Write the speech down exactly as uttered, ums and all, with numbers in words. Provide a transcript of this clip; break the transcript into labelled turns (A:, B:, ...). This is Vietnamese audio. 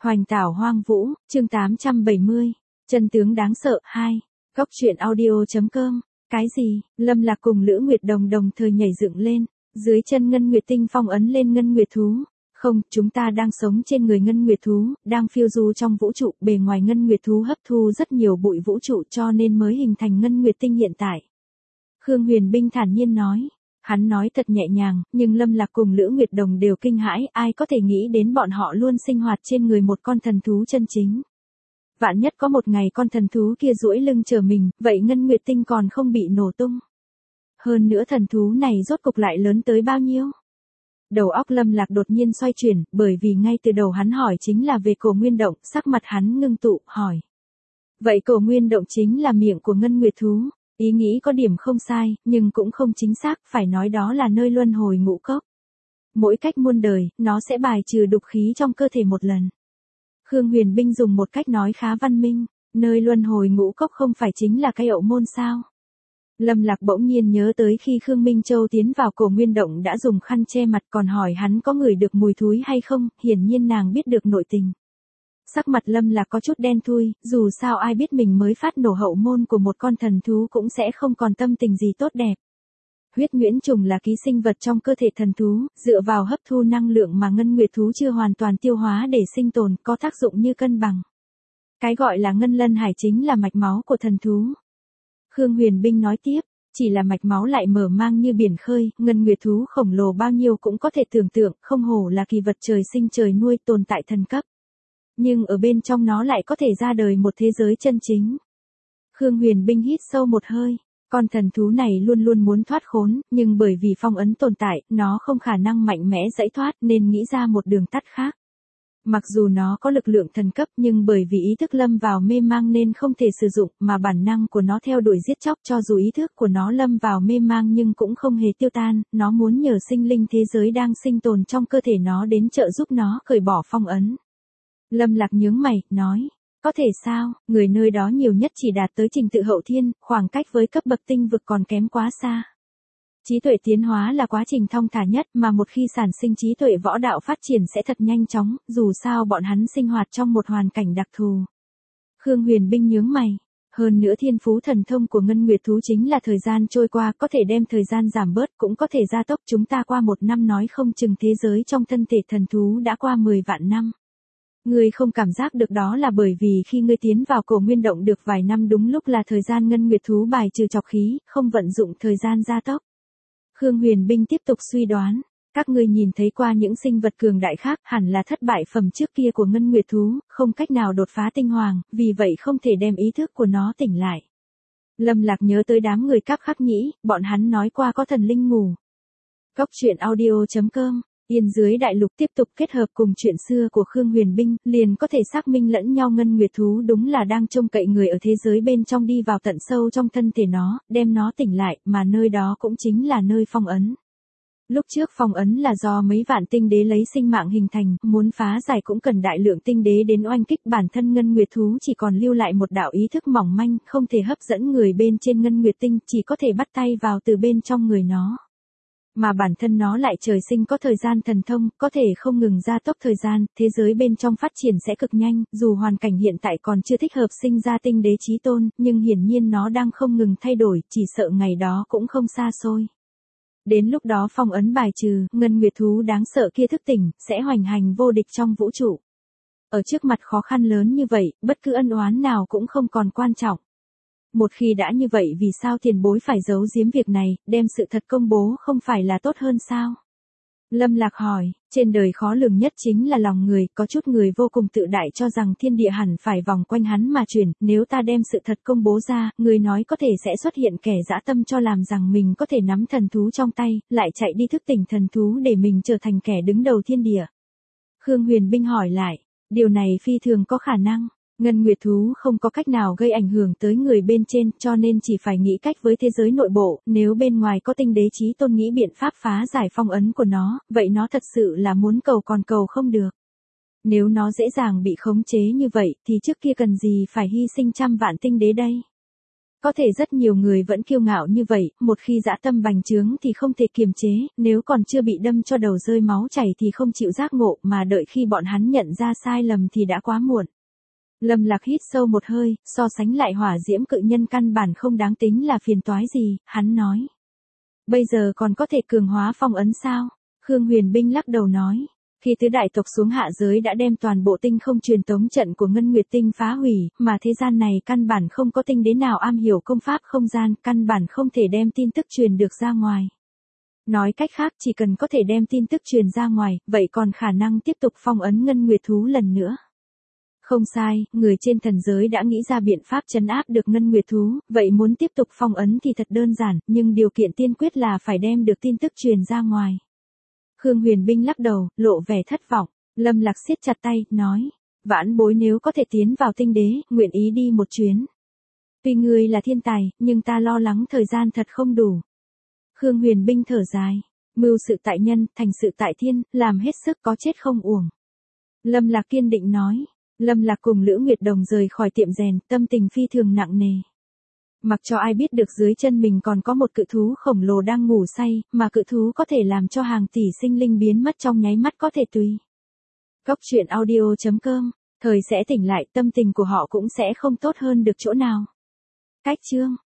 A: Hoành tảo hoang vũ, chương tám trăm bảy mươi. Chân tướng đáng sợ, hai. Góc truyện audio.com. Cái gì? Lâm Lạc cùng Lữ Nguyệt Đồng đồng thời nhảy dựng lên, dưới chân Ngân Nguyệt Tinh phong ấn lên Ngân Nguyệt Thú. Không, chúng ta đang sống trên người Ngân Nguyệt Thú, đang phiêu du trong vũ trụ, bề ngoài Ngân Nguyệt Thú hấp thu rất nhiều bụi vũ trụ cho nên mới hình thành Ngân Nguyệt Tinh hiện tại. Khương Huyền Binh thản nhiên nói. Hắn nói thật nhẹ nhàng, nhưng Lâm Lạc cùng Lữ Nguyệt Đồng đều kinh hãi, ai có thể nghĩ đến bọn họ luôn sinh hoạt trên người một con thần thú chân chính. Vạn nhất có một ngày con thần thú kia duỗi lưng chờ mình, vậy Ngân Nguyệt Tinh còn không bị nổ tung. Hơn nữa thần thú này rốt cục lại lớn tới bao nhiêu? Đầu óc Lâm Lạc đột nhiên xoay chuyển, bởi vì ngay từ đầu hắn hỏi chính là về Cổ Nguyên Động, sắc mặt hắn ngưng tụ, hỏi. Vậy Cổ Nguyên Động chính là miệng của Ngân Nguyệt Thú. Ý nghĩ có điểm không sai, nhưng cũng không chính xác, phải nói đó là nơi luân hồi ngũ cốc. Mỗi cách muôn đời, nó sẽ bài trừ đục khí trong cơ thể một lần. Khương Huyền Binh dùng một cách nói khá văn minh, nơi luân hồi ngũ cốc không phải chính là cái ậu môn sao? Lâm Lạc bỗng nhiên nhớ tới khi Khương Minh Châu tiến vào Cổ Nguyên Động đã dùng khăn che mặt còn hỏi hắn có ngửi được mùi thúi hay không, hiển nhiên nàng biết được nội tình. Sắc mặt Lâm Lạc có chút đen thui, dù sao ai biết mình mới phát nổ hậu môn của một con thần thú cũng sẽ không còn tâm tình gì tốt đẹp. Huyết nhuyễn trùng là ký sinh vật trong cơ thể thần thú, dựa vào hấp thu năng lượng mà Ngân Nguyệt Thú chưa hoàn toàn tiêu hóa để sinh tồn, có tác dụng như cân bằng. Cái gọi là Ngân Lân Hải chính là mạch máu của thần thú. Khương Huyền Binh nói tiếp, chỉ là mạch máu lại mở mang như biển khơi, Ngân Nguyệt Thú khổng lồ bao nhiêu cũng có thể tưởng tượng, không hổ là kỳ vật trời sinh trời nuôi tồn tại thần cấp. Nhưng ở bên trong nó lại có thể ra đời một thế giới chân chính. Khương Huyền Binh hít sâu một hơi, con thần thú này luôn luôn muốn thoát khốn, nhưng bởi vì phong ấn tồn tại, nó không khả năng mạnh mẽ giải thoát nên nghĩ ra một đường tắt khác. Mặc dù nó có lực lượng thần cấp nhưng bởi vì ý thức lâm vào mê mang nên không thể sử dụng mà bản năng của nó theo đuổi giết chóc cho dù ý thức của nó lâm vào mê mang nhưng cũng không hề tiêu tan, nó muốn nhờ sinh linh thế giới đang sinh tồn trong cơ thể nó đến trợ giúp nó cởi bỏ phong ấn. Lâm Lạc nhướng mày, nói, có thể sao, người nơi đó nhiều nhất chỉ đạt tới trình tự hậu thiên, khoảng cách với cấp bậc tinh vực còn kém quá xa. Trí tuệ tiến hóa là quá trình thong thả nhất mà một khi sản sinh trí tuệ võ đạo phát triển sẽ thật nhanh chóng, dù sao bọn hắn sinh hoạt trong một hoàn cảnh đặc thù. Khương Huyền Binh nhướng mày. Hơn nữa thiên phú thần thông của Ngân Nguyệt Thú chính là thời gian trôi qua có thể đem thời gian giảm bớt cũng có thể gia tốc chúng ta qua một năm nói không chừng thế giới trong thân thể thần thú đã qua mười vạn năm. Ngươi không cảm giác được đó là bởi vì khi ngươi tiến vào Cổ Nguyên Động được vài năm đúng lúc là thời gian Ngân Nguyệt Thú bài trừ trọc khí, không vận dụng thời gian gia tốc. Khương Huyền Binh tiếp tục suy đoán, các ngươi nhìn thấy qua những sinh vật cường đại khác hẳn là thất bại phẩm trước kia của Ngân Nguyệt Thú, không cách nào đột phá tinh hoàng, vì vậy không thể đem ý thức của nó tỉnh lại. Lâm Lạc nhớ tới đám người các khắc nhĩ, bọn hắn nói qua có thần linh ngủ. Góc truyện audio.com. Yên dưới đại lục tiếp tục kết hợp cùng chuyện xưa của Khương Huyền Binh, liền có thể xác minh lẫn nhau Ngân Nguyệt Thú đúng là đang trông cậy người ở thế giới bên trong đi vào tận sâu trong thân thể nó, đem nó tỉnh lại, mà nơi đó cũng chính là nơi phong ấn. Lúc trước phong ấn là do mấy vạn tinh đế lấy sinh mạng hình thành, muốn phá giải cũng cần đại lượng tinh đế đến oanh kích bản thân Ngân Nguyệt Thú chỉ còn lưu lại một đạo ý thức mỏng manh, không thể hấp dẫn người bên trên Ngân Nguyệt Tinh, chỉ có thể bắt tay vào từ bên trong người nó. Mà bản thân nó lại trời sinh có thời gian thần thông, có thể không ngừng gia tốc thời gian, thế giới bên trong phát triển sẽ cực nhanh, dù hoàn cảnh hiện tại còn chưa thích hợp sinh ra tinh đế chí tôn, nhưng hiển nhiên nó đang không ngừng thay đổi, chỉ sợ ngày đó cũng không xa xôi. Đến lúc đó phong ấn bài trừ, Ngân Nguyệt Thú đáng sợ kia thức tỉnh, sẽ hoành hành vô địch trong vũ trụ. Ở trước mặt khó khăn lớn như vậy, bất cứ ân oán nào cũng không còn quan trọng. Một khi đã như vậy vì sao tiền bối phải giấu giếm việc này, đem sự thật công bố không phải là tốt hơn sao? Lâm Lạc hỏi, trên đời khó lường nhất chính là lòng người, có chút người vô cùng tự đại cho rằng thiên địa hẳn phải vòng quanh hắn mà chuyển, nếu ta đem sự thật công bố ra, người nói có thể sẽ xuất hiện kẻ dã tâm cho làm rằng mình có thể nắm thần thú trong tay, lại chạy đi thức tỉnh thần thú để mình trở thành kẻ đứng đầu thiên địa. Khương Huyền Binh hỏi lại, điều này phi thường có khả năng. Ngân Nguyệt Thú không có cách nào gây ảnh hưởng tới người bên trên cho nên chỉ phải nghĩ cách với thế giới nội bộ, nếu bên ngoài có tinh đế chí tôn nghĩ biện pháp phá giải phong ấn của nó, vậy nó thật sự là muốn cầu còn cầu không được. Nếu nó dễ dàng bị khống chế như vậy thì trước kia cần gì phải hy sinh trăm vạn tinh đế đây. Có thể rất nhiều người vẫn kiêu ngạo như vậy, một khi dã tâm bành trướng thì không thể kiềm chế, nếu còn chưa bị đâm cho đầu rơi máu chảy thì không chịu giác ngộ mà đợi khi bọn hắn nhận ra sai lầm thì đã quá muộn. Lâm Lạc hít sâu một hơi, so sánh lại hỏa diễm cự nhân căn bản không đáng tính là phiền toái gì, hắn nói. Bây giờ còn có thể cường hóa phong ấn sao? Khương Huyền Binh lắc đầu nói. Khi tứ đại tộc xuống hạ giới đã đem toàn bộ tinh không truyền tống trận của Ngân Nguyệt Tinh phá hủy, mà thế gian này căn bản không có tinh đế nào am hiểu công pháp không gian, căn bản không thể đem tin tức truyền được ra ngoài. Nói cách khác chỉ cần có thể đem tin tức truyền ra ngoài, vậy còn khả năng tiếp tục phong ấn Ngân Nguyệt Thú lần nữa. Không sai, người trên thần giới đã nghĩ ra biện pháp trấn áp được Ngân Nguyệt Thú, vậy muốn tiếp tục phong ấn thì thật đơn giản, nhưng điều kiện tiên quyết là phải đem được tin tức truyền ra ngoài. Khương Huyền Binh lắc đầu, lộ vẻ thất vọng, Lâm Lạc siết chặt tay, nói, vãn bối nếu có thể tiến vào tinh đế, nguyện ý đi một chuyến. Tuy ngươi là thiên tài, nhưng ta lo lắng thời gian thật không đủ. Khương Huyền Binh thở dài, mưu sự tại nhân, thành sự tại thiên, làm hết sức có chết không uổng. Lâm Lạc kiên định nói. Lâm Lạc cùng Lữ Nguyệt Đồng rời khỏi tiệm rèn, tâm tình phi thường nặng nề. Mặc cho ai biết được dưới chân mình còn có một cự thú khổng lồ đang ngủ say, mà cự thú có thể làm cho hàng tỷ sinh linh biến mất trong nháy mắt có thể tùy. Cốc truyện audio chấm com, thời sẽ tỉnh lại, tâm tình của họ cũng sẽ không tốt hơn được chỗ nào. Cách chương